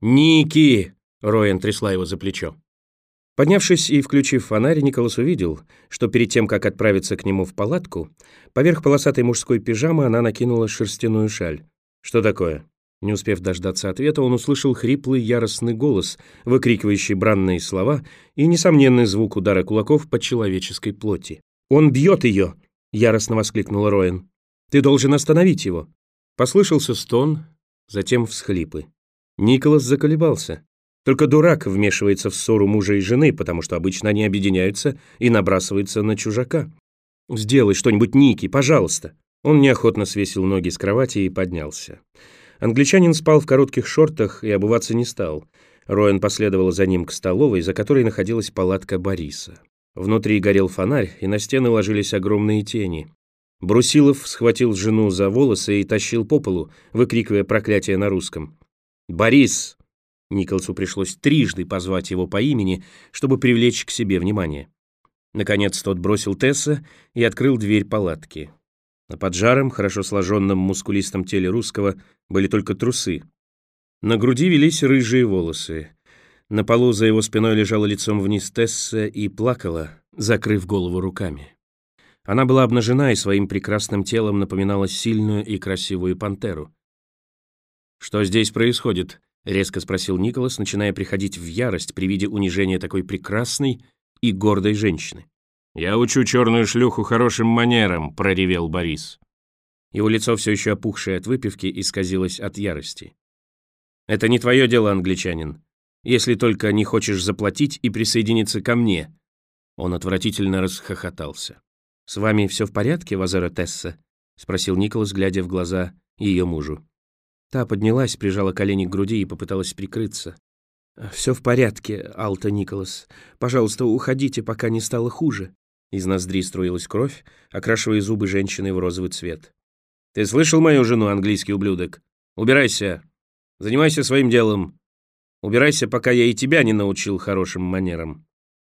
«Ники!» — Роэн трясла его за плечо. Поднявшись и включив фонарь, Николас увидел, что перед тем, как отправиться к нему в палатку, поверх полосатой мужской пижамы она накинула шерстяную шаль. «Что такое?» Не успев дождаться ответа, он услышал хриплый яростный голос, выкрикивающий бранные слова и несомненный звук удара кулаков по человеческой плоти. «Он бьет ее!» — яростно воскликнул Роэн. «Ты должен остановить его!» Послышался стон, затем всхлипы. Николас заколебался. Только дурак вмешивается в ссору мужа и жены, потому что обычно они объединяются и набрасываются на чужака. «Сделай что-нибудь, Ники, пожалуйста!» Он неохотно свесил ноги с кровати и поднялся. Англичанин спал в коротких шортах и обуваться не стал. Роэн последовал за ним к столовой, за которой находилась палатка Бориса. Внутри горел фонарь, и на стены ложились огромные тени. Брусилов схватил жену за волосы и тащил по полу, выкрикивая проклятие на русском. «Борис!» Николасу пришлось трижды позвать его по имени, чтобы привлечь к себе внимание. Наконец тот бросил Тесса и открыл дверь палатки. На поджаром, хорошо сложенном мускулистом теле русского были только трусы. На груди велись рыжие волосы. На полу за его спиной лежала лицом вниз Тесса и плакала, закрыв голову руками. Она была обнажена и своим прекрасным телом напоминала сильную и красивую пантеру. «Что здесь происходит?» — резко спросил Николас, начиная приходить в ярость при виде унижения такой прекрасной и гордой женщины. «Я учу черную шлюху хорошим манерам», — проревел Борис. Его лицо, все еще опухшее от выпивки, исказилось от ярости. «Это не твое дело, англичанин, если только не хочешь заплатить и присоединиться ко мне». Он отвратительно расхохотался. «С вами все в порядке, Вазера Тесса?» — спросил Николас, глядя в глаза ее мужу. Та поднялась, прижала колени к груди и попыталась прикрыться. «Все в порядке, Алта Николас. Пожалуйста, уходите, пока не стало хуже». Из ноздри струилась кровь, окрашивая зубы женщины в розовый цвет. «Ты слышал мою жену, английский ублюдок? Убирайся! Занимайся своим делом! Убирайся, пока я и тебя не научил хорошим манерам!»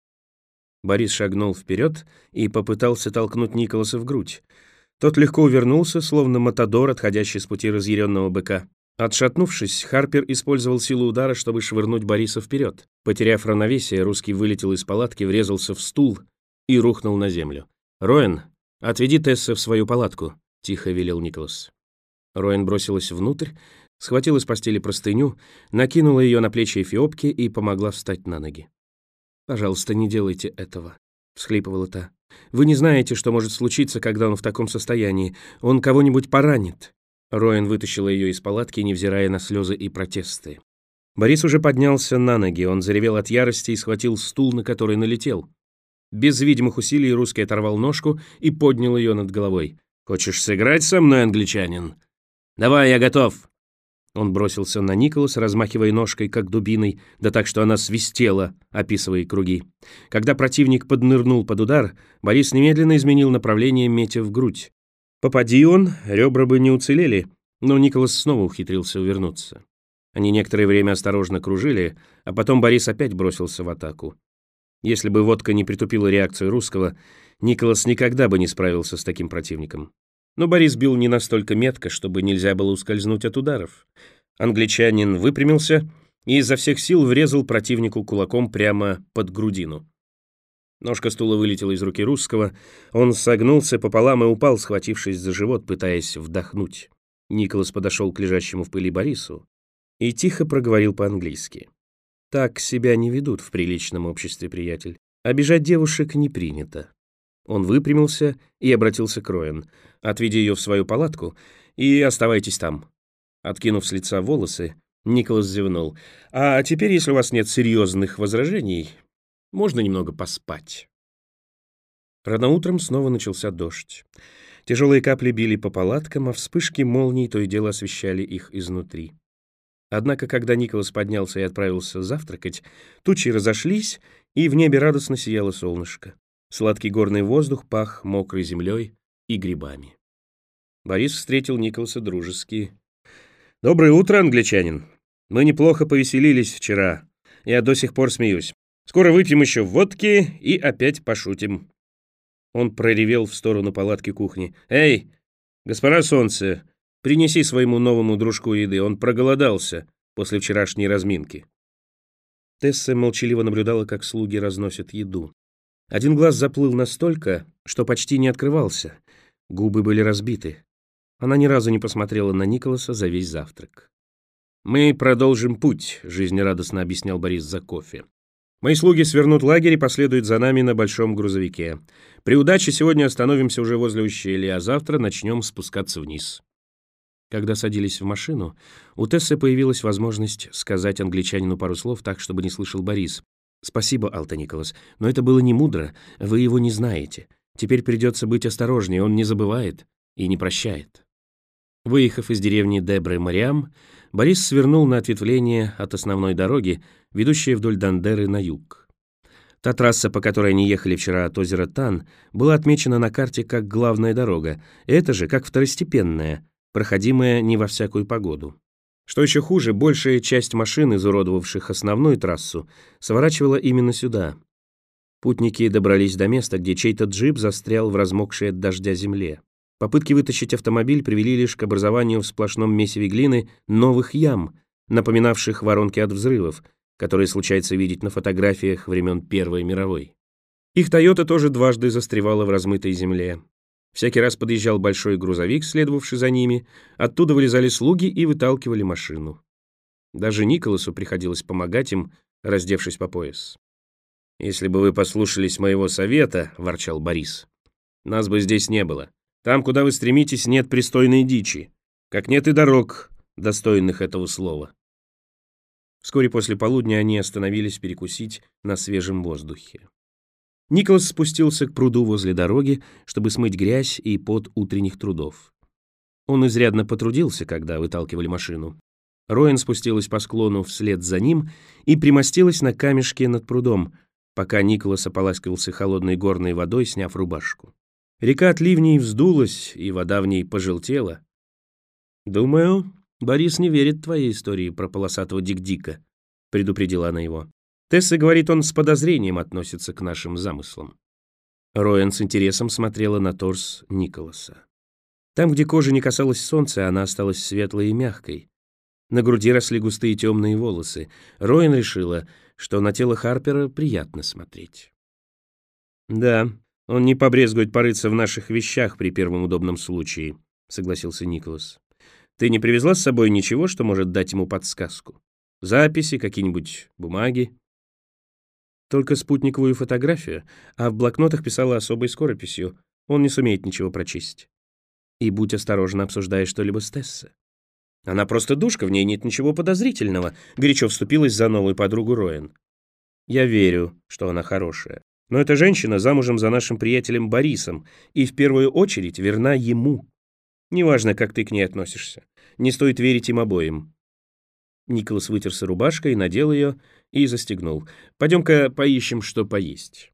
Борис шагнул вперед и попытался толкнуть Николаса в грудь. Тот легко увернулся, словно матадор, отходящий с пути разъяренного быка. Отшатнувшись, Харпер использовал силу удара, чтобы швырнуть Бориса вперед. Потеряв равновесие, русский вылетел из палатки, врезался в стул и рухнул на землю. «Роэн, отведи Тесса в свою палатку», — тихо велел Николас. Роэн бросилась внутрь, схватила с постели простыню, накинула ее на плечи эфиопки и помогла встать на ноги. «Пожалуйста, не делайте этого», — всхлипывала та. «Вы не знаете, что может случиться, когда он в таком состоянии. Он кого-нибудь поранит». Роэн вытащила ее из палатки, невзирая на слезы и протесты. Борис уже поднялся на ноги, он заревел от ярости и схватил стул, на который налетел. Без видимых усилий русский оторвал ножку и поднял ее над головой. «Хочешь сыграть со мной, англичанин? Давай, я готов!» Он бросился на Николаса, размахивая ножкой, как дубиной, да так, что она свистела, описывая круги. Когда противник поднырнул под удар, Борис немедленно изменил направление, метя в грудь. Попади он, ребра бы не уцелели, но Николас снова ухитрился увернуться. Они некоторое время осторожно кружили, а потом Борис опять бросился в атаку. Если бы водка не притупила реакцию русского, Николас никогда бы не справился с таким противником. Но Борис бил не настолько метко, чтобы нельзя было ускользнуть от ударов. Англичанин выпрямился и изо всех сил врезал противнику кулаком прямо под грудину. Ножка стула вылетела из руки русского, он согнулся пополам и упал, схватившись за живот, пытаясь вдохнуть. Николас подошел к лежащему в пыли Борису и тихо проговорил по-английски. «Так себя не ведут в приличном обществе, приятель. Обижать девушек не принято». Он выпрямился и обратился к Роэн. «Отведи ее в свою палатку и оставайтесь там». Откинув с лица волосы, Николас зевнул. «А теперь, если у вас нет серьезных возражений, можно немного поспать». Рано утром снова начался дождь. Тяжелые капли били по палаткам, а вспышки молний то и дело освещали их изнутри. Однако, когда Николас поднялся и отправился завтракать, тучи разошлись, и в небе радостно сияло солнышко. Сладкий горный воздух пах мокрой землей и грибами. Борис встретил Николаса дружески. «Доброе утро, англичанин. Мы неплохо повеселились вчера. Я до сих пор смеюсь. Скоро выпьем еще водки и опять пошутим». Он проревел в сторону палатки кухни. «Эй, госпожа Солнце, принеси своему новому дружку еды, он проголодался после вчерашней разминки. Тесса молчаливо наблюдала, как слуги разносят еду. Один глаз заплыл настолько, что почти не открывался. Губы были разбиты. Она ни разу не посмотрела на Николаса за весь завтрак. «Мы продолжим путь», — жизнерадостно объяснял Борис за кофе. «Мои слуги свернут лагерь и последуют за нами на большом грузовике. При удаче сегодня остановимся уже возле ущелья, а завтра начнем спускаться вниз». Когда садились в машину, у Тессы появилась возможность сказать англичанину пару слов так, чтобы не слышал Борис. «Спасибо, Алта Николас, но это было не мудро, вы его не знаете. Теперь придется быть осторожнее, он не забывает и не прощает». Выехав из деревни Дебре-Мариам, Борис свернул на ответвление от основной дороги, ведущей вдоль Дандеры на юг. Та трасса, по которой они ехали вчера от озера Тан, была отмечена на карте как главная дорога, это же как второстепенная, проходимая не во всякую погоду. Что еще хуже, большая часть машин, изуродовавших основную трассу, сворачивала именно сюда. Путники добрались до места, где чей-то джип застрял в размокшей от дождя земле. Попытки вытащить автомобиль привели лишь к образованию в сплошном месиве глины новых ям, напоминавших воронки от взрывов, которые случается видеть на фотографиях времен Первой мировой. Их «Тойота» тоже дважды застревала в размытой земле. Всякий раз подъезжал большой грузовик, следовавший за ними, оттуда вылезали слуги и выталкивали машину. Даже Николасу приходилось помогать им, раздевшись по пояс. «Если бы вы послушались моего совета, — ворчал Борис, — нас бы здесь не было. Там, куда вы стремитесь, нет пристойной дичи, как нет и дорог, достойных этого слова». Вскоре после полудня они остановились перекусить на свежем воздухе. Николас спустился к пруду возле дороги, чтобы смыть грязь и пот утренних трудов. Он изрядно потрудился, когда выталкивали машину. Роэн спустилась по склону вслед за ним и примостилась на камешке над прудом, пока Николас ополаскивался холодной горной водой, сняв рубашку. Река от ливней вздулась, и вода в ней пожелтела. «Думаю, Борис не верит твоей истории про полосатого Дик-Дика», — предупредила она его. «Тесса говорит, он с подозрением относится к нашим замыслам». Роэн с интересом смотрела на торс Николаса. Там, где кожа не касалась солнца, она осталась светлой и мягкой. На груди росли густые темные волосы. Роэн решила, что на тело Харпера приятно смотреть. «Да, он не побрезгует порыться в наших вещах при первом удобном случае», — согласился Николас. «Ты не привезла с собой ничего, что может дать ему подсказку? Записи, какие-нибудь бумаги?» «Только спутниковую фотографию, а в блокнотах писала особой скорописью. Он не сумеет ничего прочесть. И будь осторожна, обсуждая что-либо с Тессой. Она просто душка, в ней нет ничего подозрительного», — горячо вступилась за новую подругу Роэн. «Я верю, что она хорошая. Но эта женщина замужем за нашим приятелем Борисом и в первую очередь верна ему. Неважно, как ты к ней относишься. Не стоит верить им обоим». Николас вытерся рубашкой, надел ее и застегнул. «Пойдем-ка поищем, что поесть».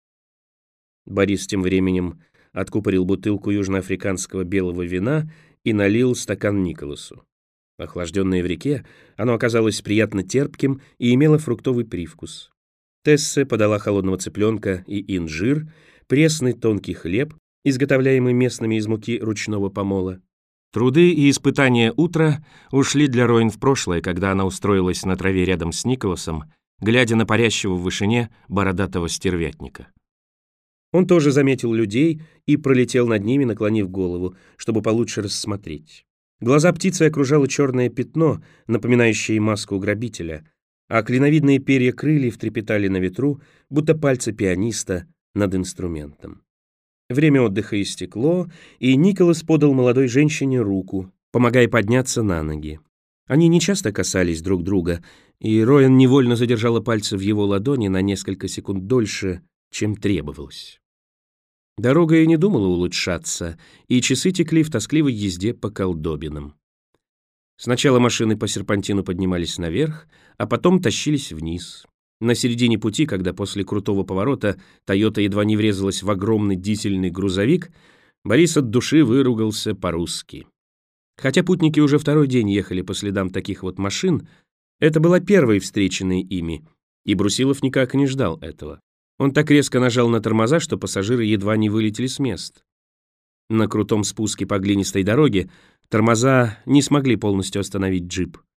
Борис тем временем откупорил бутылку южноафриканского белого вина и налил стакан Николасу. Охлажденное в реке, оно оказалось приятно терпким и имело фруктовый привкус. Тесса подала холодного цыпленка и инжир, пресный тонкий хлеб, изготовляемый местными из муки ручного помола. Труды и испытания утра ушли для Роэн в прошлое, когда она устроилась на траве рядом с Николасом, глядя на парящего в вышине бородатого стервятника. Он тоже заметил людей и пролетел над ними, наклонив голову, чтобы получше рассмотреть. Глаза птицы окружало черное пятно, напоминающее маску грабителя, а клиновидные перья крыльев трепетали на ветру, будто пальцы пианиста над инструментом. Время отдыха истекло, и Николас подал молодой женщине руку, помогая подняться на ноги. Они нечасто касались друг друга, и Роэн невольно задержала пальцы в его ладони на несколько секунд дольше, чем требовалось. Дорога и не думала улучшаться, и часы текли в тоскливой езде по колдобинам. Сначала машины по серпантину поднимались наверх, а потом тащились вниз. На середине пути, когда после крутого поворота «Тойота» едва не врезалась в огромный дизельный грузовик, Борис от души выругался по-русски. Хотя путники уже второй день ехали по следам таких вот машин, это была первой встреченной ими, и Брусилов никак не ждал этого. Он так резко нажал на тормоза, что пассажиры едва не вылетели с мест. На крутом спуске по глинистой дороге тормоза не смогли полностью остановить джип.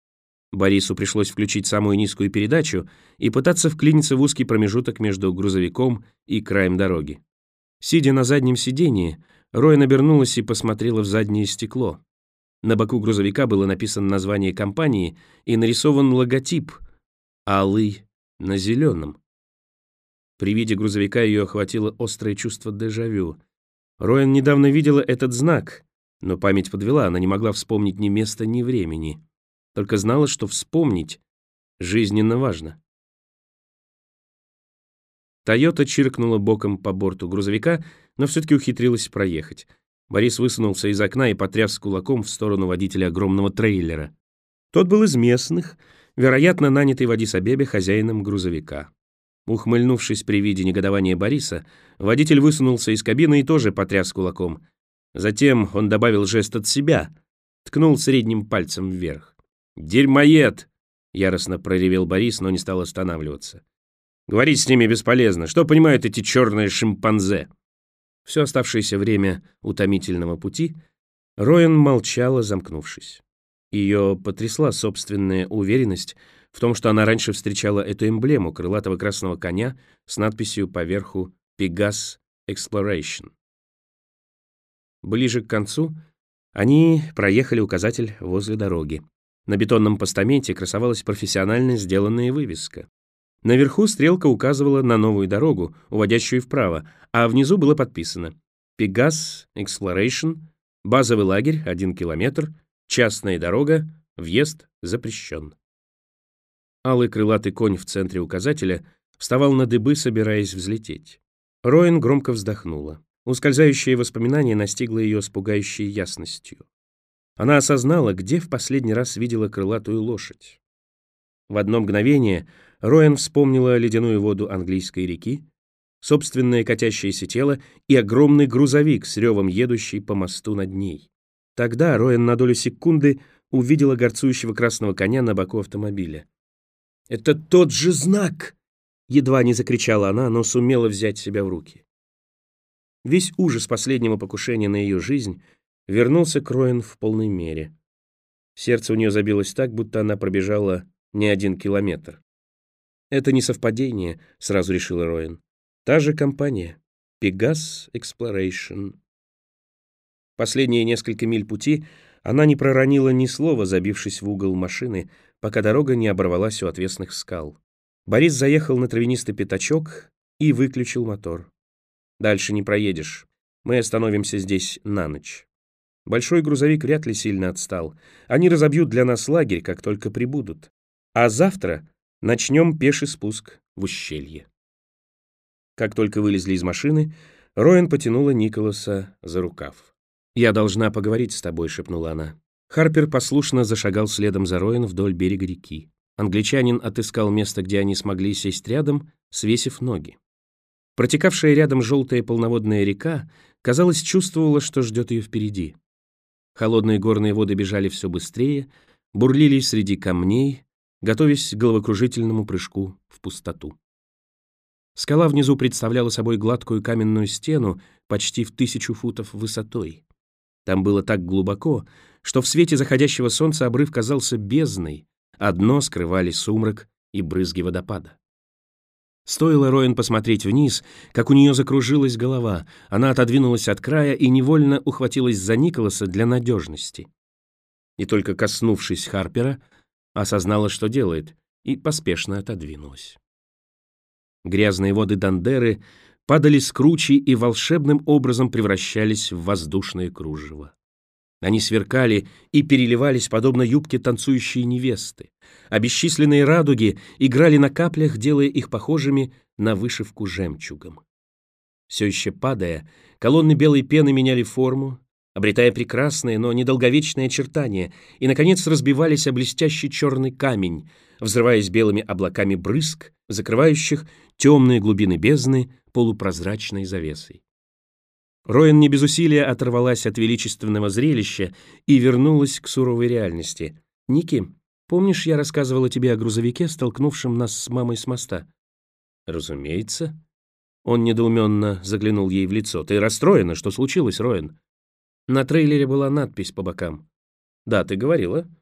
Борису пришлось включить самую низкую передачу и пытаться вклиниться в узкий промежуток между грузовиком и краем дороги. Сидя на заднем сидении, Роэн обернулась и посмотрела в заднее стекло. На боку грузовика было написано название компании и нарисован логотип «Алый на зеленом». При виде грузовика ее охватило острое чувство дежавю. Роэн недавно видела этот знак, но память подвела, она не могла вспомнить ни места, ни времени. Только знала, что вспомнить жизненно важно. «Тойота» чиркнула боком по борту грузовика, но все-таки ухитрилась проехать. Борис высунулся из окна и потряс кулаком в сторону водителя огромного трейлера. Тот был из местных, вероятно, нанятый в Аддис-Абебе хозяином грузовика. Ухмыльнувшись при виде негодования Бориса, водитель высунулся из кабины и тоже потряс кулаком. Затем он добавил жест от себя, ткнул средним пальцем вверх. «Дерьмоед!» — яростно проревел Борис, но не стал останавливаться. «Говорить с ними бесполезно. Что понимают эти черные шимпанзе?» Все оставшееся время утомительного пути Роэн молчала, замкнувшись. Ее потрясла собственная уверенность в том, что она раньше встречала эту эмблему крылатого красного коня с надписью поверху «Pegasus Exploration». Ближе к концу они проехали указатель возле дороги. На бетонном постаменте красовалась профессионально сделанная вывеска. Наверху стрелка указывала на новую дорогу, уводящую вправо, а внизу было подписано «Pegasus Exploration», базовый лагерь 1 километр, частная дорога, въезд запрещен. Алый крылатый конь в центре указателя вставал на дыбы, собираясь взлететь. Роэн громко вздохнула. Ускользающее воспоминание настигло ее с пугающей ясностью. Она осознала, где в последний раз видела крылатую лошадь. В одно мгновение Роэн вспомнила ледяную воду английской реки, собственное катящееся тело и огромный грузовик с ревом едущий по мосту над ней. Тогда Роэн на долю секунды увидела горцующего красного коня на боку автомобиля. «Это тот же знак!» — едва не закричала она, но сумела взять себя в руки. Весь ужас последнего покушения на ее жизнь вернулся к Роэн в полной мере. Сердце у нее забилось так, будто она пробежала не 1 километр. «Это не совпадение», — сразу решила Роэн. «Та же компания. Pegasus Exploration». Последние несколько миль пути она не проронила ни слова, забившись в угол машины, пока дорога не оборвалась у отвесных скал. Борис заехал на травянистый пятачок и выключил мотор. «Дальше не проедешь. Мы остановимся здесь на ночь. Большой грузовик вряд ли сильно отстал. Они разобьют для нас лагерь, как только прибудут. А завтра начнем пеший спуск в ущелье». Как только вылезли из машины, Роэн потянула Николаса за рукав. «Я должна поговорить с тобой», — шепнула она. Харпер послушно зашагал следом за Роэн вдоль берега реки. Англичанин отыскал место, где они смогли сесть рядом, свесив ноги. Протекавшая рядом желтая полноводная река, казалось, чувствовала, что ждет ее впереди. Холодные горные воды бежали все быстрее, бурлили среди камней, готовясь к головокружительному прыжку в пустоту. Скала внизу представляла собой гладкую каменную стену почти в 1000 футов высотой. Там было так глубоко, что в свете заходящего солнца обрыв казался бездной, а дно скрывали сумрак и брызги водопада. Стоило Роэн посмотреть вниз, как у нее закружилась голова, она отодвинулась от края и невольно ухватилась за Николаса для надежности. И только коснувшись Харпера, осознала, что делает, и поспешно отодвинулась. Грязные воды Дандеры падали с кручи и волшебным образом превращались в воздушное кружево. Они сверкали и переливались, подобно юбке танцующей невесты, а бесчисленные радуги играли на каплях, делая их похожими на вышивку жемчугом. Все еще падая, колонны белой пены меняли форму, обретая прекрасные, но недолговечные очертания, и, наконец, разбивались о блестящий черный камень, взрываясь белыми облаками брызг, закрывающих темные глубины бездны полупрозрачной завесой. Роэн не без усилия оторвалась от величественного зрелища и вернулась к суровой реальности. «Ники, помнишь, я рассказывала тебе о грузовике, столкнувшем нас с мамой с моста?» «Разумеется». Он недоуменно заглянул ей в лицо. «Ты расстроена? Что случилось, Роэн?» На трейлере была надпись по бокам. «Да, ты говорила».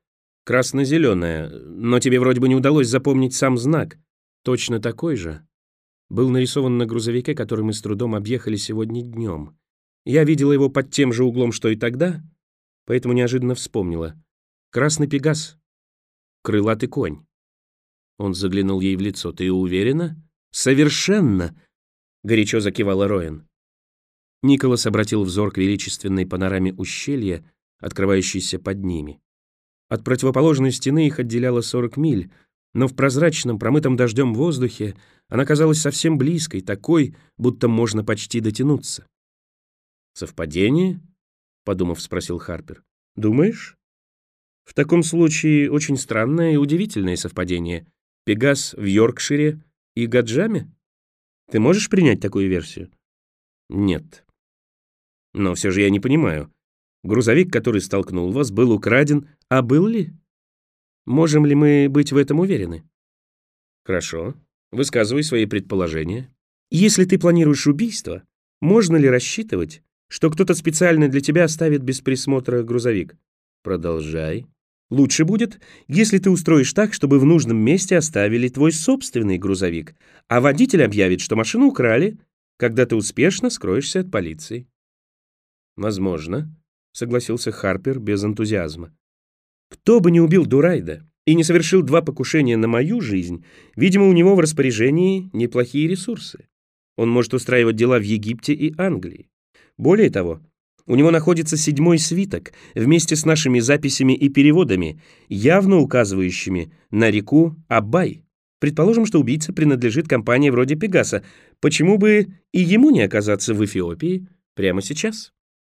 красно-зеленая, но тебе вроде бы не удалось запомнить сам знак. Точно такой же был нарисован на грузовике, который мы с трудом объехали сегодня днем. Я видела его под тем же углом, что и тогда, поэтому неожиданно вспомнила. Красный пегас, крылатый конь. Он заглянул ей в лицо. «Ты уверена?» «Совершенно!» — горячо закивала Роэн. Николас обратил взор к величественной панораме ущелья, открывающейся под ними. От противоположной стены их отделяло 40 миль, но в прозрачном, промытом дождем воздухе она казалась совсем близкой, такой, будто можно почти дотянуться. «Совпадение?» — подумав, спросил Харпер. «Думаешь?» «В таком случае очень странное и удивительное совпадение. Пегас в Йоркшире и Гаджаме? Ты можешь принять такую версию?» «Нет. Но все же я не понимаю. Грузовик, который столкнул вас, был украден, а был ли? Можем ли мы быть в этом уверены?» «Хорошо. Высказывай свои предположения. Если ты планируешь убийство, можно ли рассчитывать, что кто-то специально для тебя оставит без присмотра грузовик?» «Продолжай». «Лучше будет, если ты устроишь так, чтобы в нужном месте оставили твой собственный грузовик, а водитель объявит, что машину украли, когда ты успешно скроешься от полиции». «Возможно», — согласился Харпер без энтузиазма. «Кто бы не убил Дурайда и не совершил 2 покушения на мою жизнь, видимо, у него в распоряжении неплохие ресурсы. Он может устраивать дела в Египте и Англии. Более того, у него находится 7-й свиток вместе с нашими записями и переводами, явно указывающими на реку Абай. Предположим, что убийца принадлежит компании вроде Пегаса. Почему бы и ему не оказаться в Эфиопии прямо сейчас?»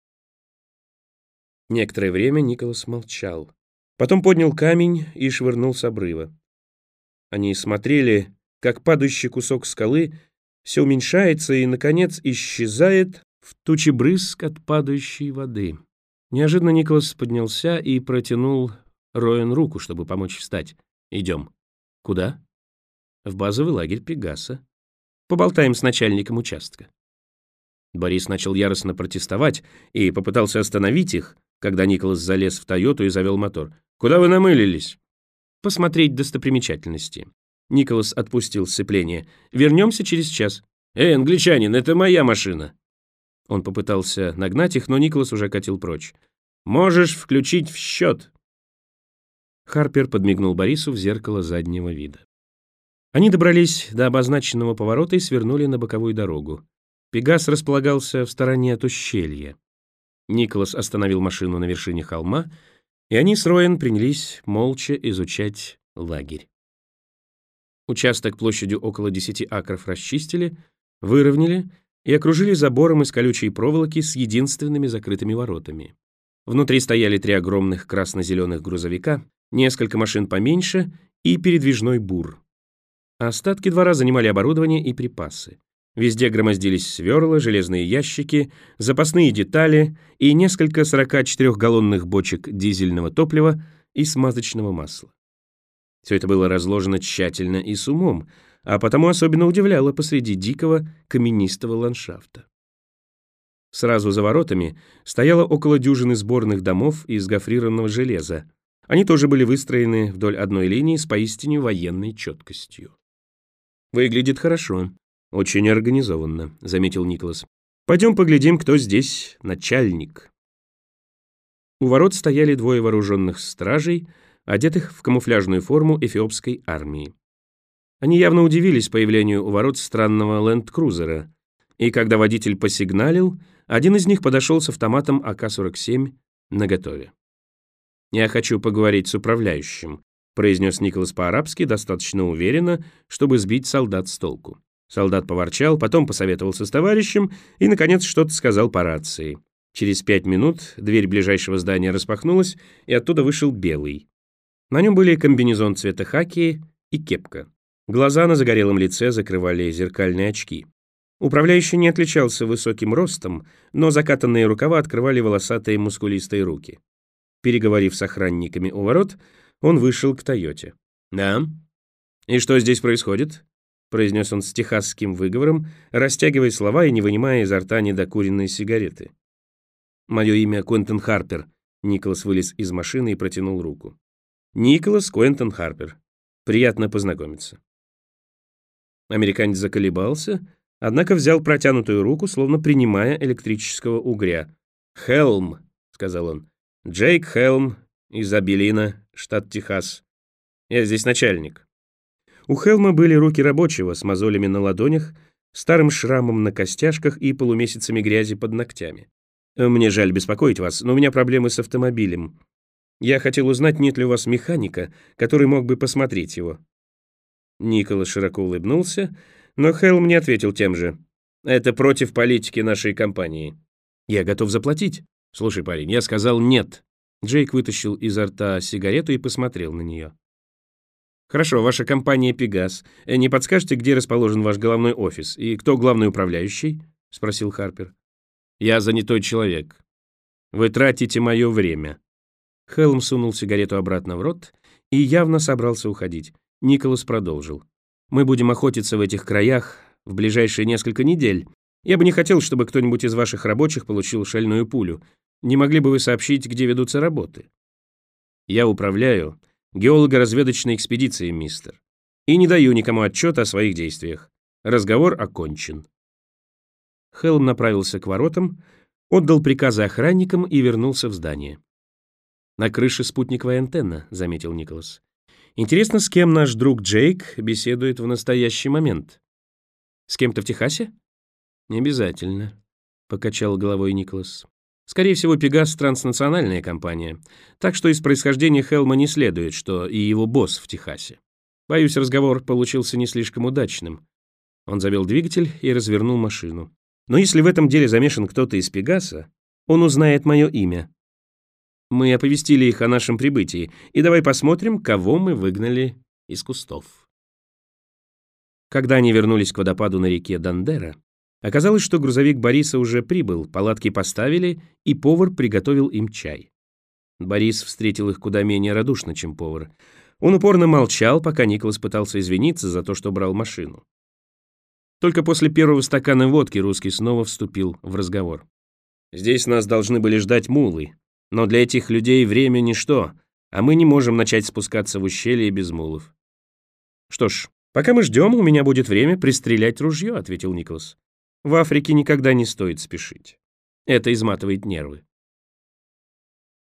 Некоторое время Николас молчал. Потом поднял камень и швырнул с обрыва. Они смотрели, как падающий кусок скалы все уменьшается и, наконец, исчезает в туче брызг от падающей воды. Неожиданно Николас поднялся и протянул Роэн руку, чтобы помочь встать. «Идем». «Куда?» «В базовый лагерь Пегаса. Поболтаем с начальником участка». Борис начал яростно протестовать и попытался остановить их, когда Николас залез в «Тойоту» и завел мотор. «Куда вы намылились?» «Посмотреть достопримечательности». Николас отпустил сцепление. «Вернемся через час». «Эй, англичанин, это моя машина!» Он попытался нагнать их, но Николас уже катил прочь. «Можешь включить в счет!» Харпер подмигнул Борису в зеркало заднего вида. Они добрались до обозначенного поворота и свернули на боковую дорогу. Пегас располагался в стороне от ущелья. Николас остановил машину на вершине холма, и они с Роэн принялись молча изучать лагерь. Участок площадью около 10 акров расчистили, выровняли и окружили забором из колючей проволоки с единственными закрытыми воротами. Внутри стояли 3 огромных красно-зеленых грузовика, несколько машин поменьше и передвижной бур. Остатки двора занимали оборудование и припасы. Везде громоздились сверла, железные ящики, запасные детали и несколько 44-галлонных бочек дизельного топлива и смазочного масла. Все это было разложено тщательно и с умом, а потому особенно удивляло посреди дикого каменистого ландшафта. Сразу за воротами стояло около дюжины сборных домов из гофрированного железа. Они тоже были выстроены вдоль одной линии с поистине военной четкостью. «Выглядит хорошо, очень организованно», — заметил Николас. «Пойдем поглядим, кто здесь начальник». У ворот стояли 2 вооруженных стражей, одетых в камуфляжную форму эфиопской армии. Они явно удивились появлению у ворот странного ленд-крузера, и когда водитель посигналил, один из них подошел с автоматом АК-47 наготове. «Я хочу поговорить с управляющим», — произнес Николас по-арабски достаточно уверенно, чтобы сбить солдат с толку. Солдат поворчал, потом посоветовался с товарищем и, наконец, что-то сказал по рации. Через 5 минут дверь ближайшего здания распахнулась, и оттуда вышел белый. На нем были комбинезон цвета хаки и кепка. Глаза на загорелом лице закрывали зеркальные очки. Управляющий не отличался высоким ростом, но закатанные рукава открывали волосатые мускулистые руки. Переговорив с охранниками у ворот, он вышел к «Тойоте». «Да? И что здесь происходит?» — произнес он с техасским выговором, растягивая слова и не вынимая изо рта недокуренные сигареты. «Мое имя Квентин Харпер», — Николас вылез из машины и протянул руку. Николас Куэнтон Харпер. Приятно познакомиться». Американец заколебался, однако взял протянутую руку, словно принимая электрического угря. «Хелм», — сказал он. «Джейк Хелм из Абелина, штат Техас. Я здесь начальник». У Хелма были руки рабочего с мозолями на ладонях, старым шрамом на костяшках и полумесяцами грязи под ногтями. «Мне жаль беспокоить вас, но у меня проблемы с автомобилем. Я хотел узнать, нет ли у вас механика, который мог бы посмотреть его». Николас широко улыбнулся, но Хелм не ответил тем же. «Это против политики нашей компании». «Я готов заплатить». «Слушай, парень, я сказал нет». Джейк вытащил изо рта сигарету и посмотрел на нее. «Хорошо, ваша компания «Пегас». Не подскажете, где расположен ваш головной офис и кто главный управляющий?» — спросил Харпер. «Я занятой человек. Вы тратите мое время». Хелм сунул сигарету обратно в рот и явно собрался уходить. Николас продолжил. «Мы будем охотиться в этих краях в ближайшие несколько недель. Я бы не хотел, чтобы кто-нибудь из ваших рабочих получил шальную пулю. Не могли бы вы сообщить, где ведутся работы?» «Я управляю геолого-разведочной экспедицией, мистер, и не даю никому отчета о своих действиях. Разговор окончен». Хелм направился к воротам, отдал приказы охранникам и вернулся в здание. «На крыше спутниковая антенна», — заметил Николас. «Интересно, с кем наш друг Джейк беседует в настоящий момент? С кем-то в Техасе?» «Не обязательно», — покачал головой Николас. «Скорее всего, «Пегас» — транснациональная компания, так что из происхождения Хелма не следует, что и его босс в Техасе. Боюсь, разговор получился не слишком удачным». Он завел двигатель и развернул машину. «Но если в этом деле замешан кто-то из «Пегаса», он узнает мое имя. Мы оповестили их о нашем прибытии, и давай посмотрим, кого мы выгнали из кустов». Когда они вернулись к водопаду на реке Дандера, оказалось, что грузовик Бориса уже прибыл, палатки поставили, и повар приготовил им чай. Борис встретил их куда менее радушно, чем повар. Он упорно молчал, пока Николас пытался извиниться за то, что брал машину. Только после первого стакана водки русский снова вступил в разговор. «Здесь нас должны были ждать мулы, но для этих людей время ничто, а мы не можем начать спускаться в ущелье без мулов». «Что ж, пока мы ждем, у меня будет время пристрелять ружье», — ответил Николас. «В Африке никогда не стоит спешить. Это изматывает нервы».